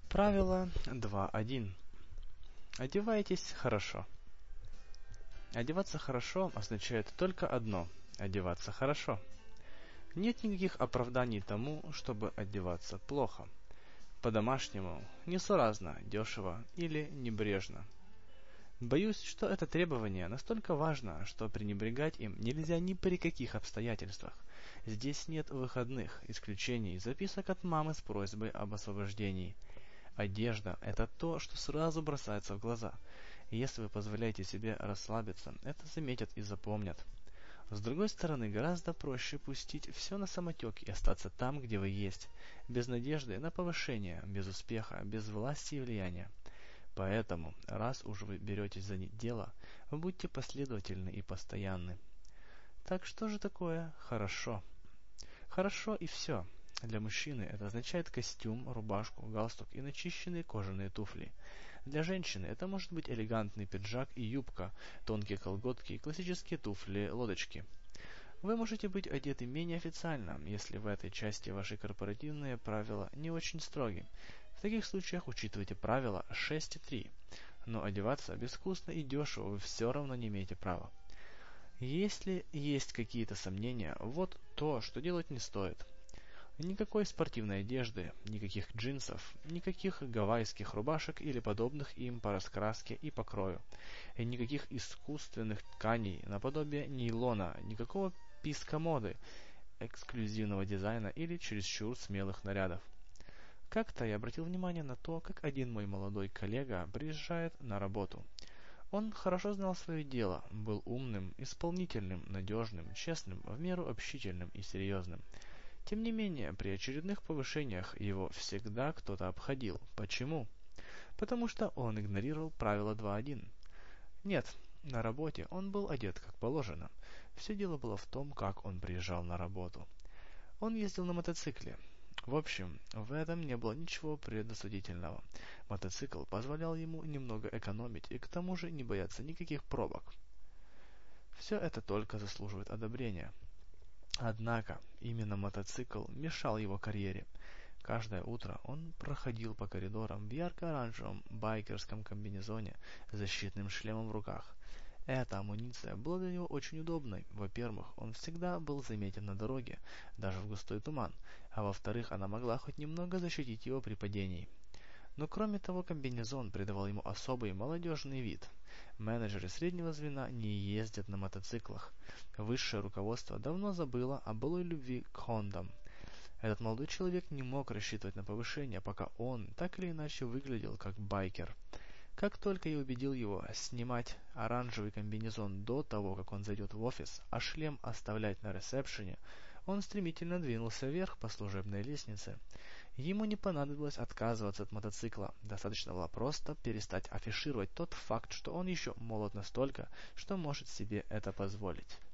Правило 2.1. Одевайтесь хорошо. Одеваться хорошо означает только одно – одеваться хорошо. Нет никаких оправданий тому, чтобы одеваться плохо. По-домашнему, несуразно, дешево или небрежно. Боюсь, что это требование настолько важно, что пренебрегать им нельзя ни при каких обстоятельствах. Здесь нет выходных, исключений, записок от мамы с просьбой об освобождении. Одежда – это то, что сразу бросается в глаза. И если вы позволяете себе расслабиться, это заметят и запомнят. С другой стороны, гораздо проще пустить все на самотек и остаться там, где вы есть, без надежды на повышение, без успеха, без власти и влияния. Поэтому, раз уж вы беретесь за дело, будьте последовательны и постоянны. Так что же такое «хорошо»? Хорошо и все. Для мужчины это означает костюм, рубашку, галстук и начищенные кожаные туфли. Для женщины это может быть элегантный пиджак и юбка, тонкие колготки и классические туфли-лодочки. Вы можете быть одеты менее официально, если в этой части ваши корпоративные правила не очень строги. В таких случаях учитывайте правило 6.3. Но одеваться безвкусно и дешево вы все равно не имеете права. Если есть какие-то сомнения, вот то, что делать не стоит. Никакой спортивной одежды, никаких джинсов, никаких гавайских рубашек или подобных им по раскраске и покрою, и никаких искусственных тканей наподобие нейлона, никакого писка моды, эксклюзивного дизайна или чересчур смелых нарядов. Как-то я обратил внимание на то, как один мой молодой коллега приезжает на работу. Он хорошо знал свое дело, был умным, исполнительным, надежным, честным, в меру общительным и серьезным. Тем не менее, при очередных повышениях его всегда кто-то обходил. Почему? Потому что он игнорировал правило 2.1. Нет, на работе он был одет как положено. Все дело было в том, как он приезжал на работу. Он ездил на мотоцикле. В общем, в этом не было ничего предосудительного. Мотоцикл позволял ему немного экономить и к тому же не бояться никаких пробок. Все это только заслуживает одобрения. Однако, именно мотоцикл мешал его карьере. Каждое утро он проходил по коридорам в ярко-оранжевом байкерском комбинезоне с защитным шлемом в руках. Эта амуниция была для него очень удобной. Во-первых, он всегда был заметен на дороге, даже в густой туман, а во-вторых, она могла хоть немного защитить его при падении. Но кроме того, комбинезон придавал ему особый молодежный вид. Менеджеры среднего звена не ездят на мотоциклах. Высшее руководство давно забыло о былой любви к Хондам. Этот молодой человек не мог рассчитывать на повышение, пока он так или иначе выглядел как байкер. Как только я убедил его снимать оранжевый комбинезон до того, как он зайдет в офис, а шлем оставлять на ресепшене, он стремительно двинулся вверх по служебной лестнице. Ему не понадобилось отказываться от мотоцикла, достаточно было просто перестать афишировать тот факт, что он еще молод настолько, что может себе это позволить.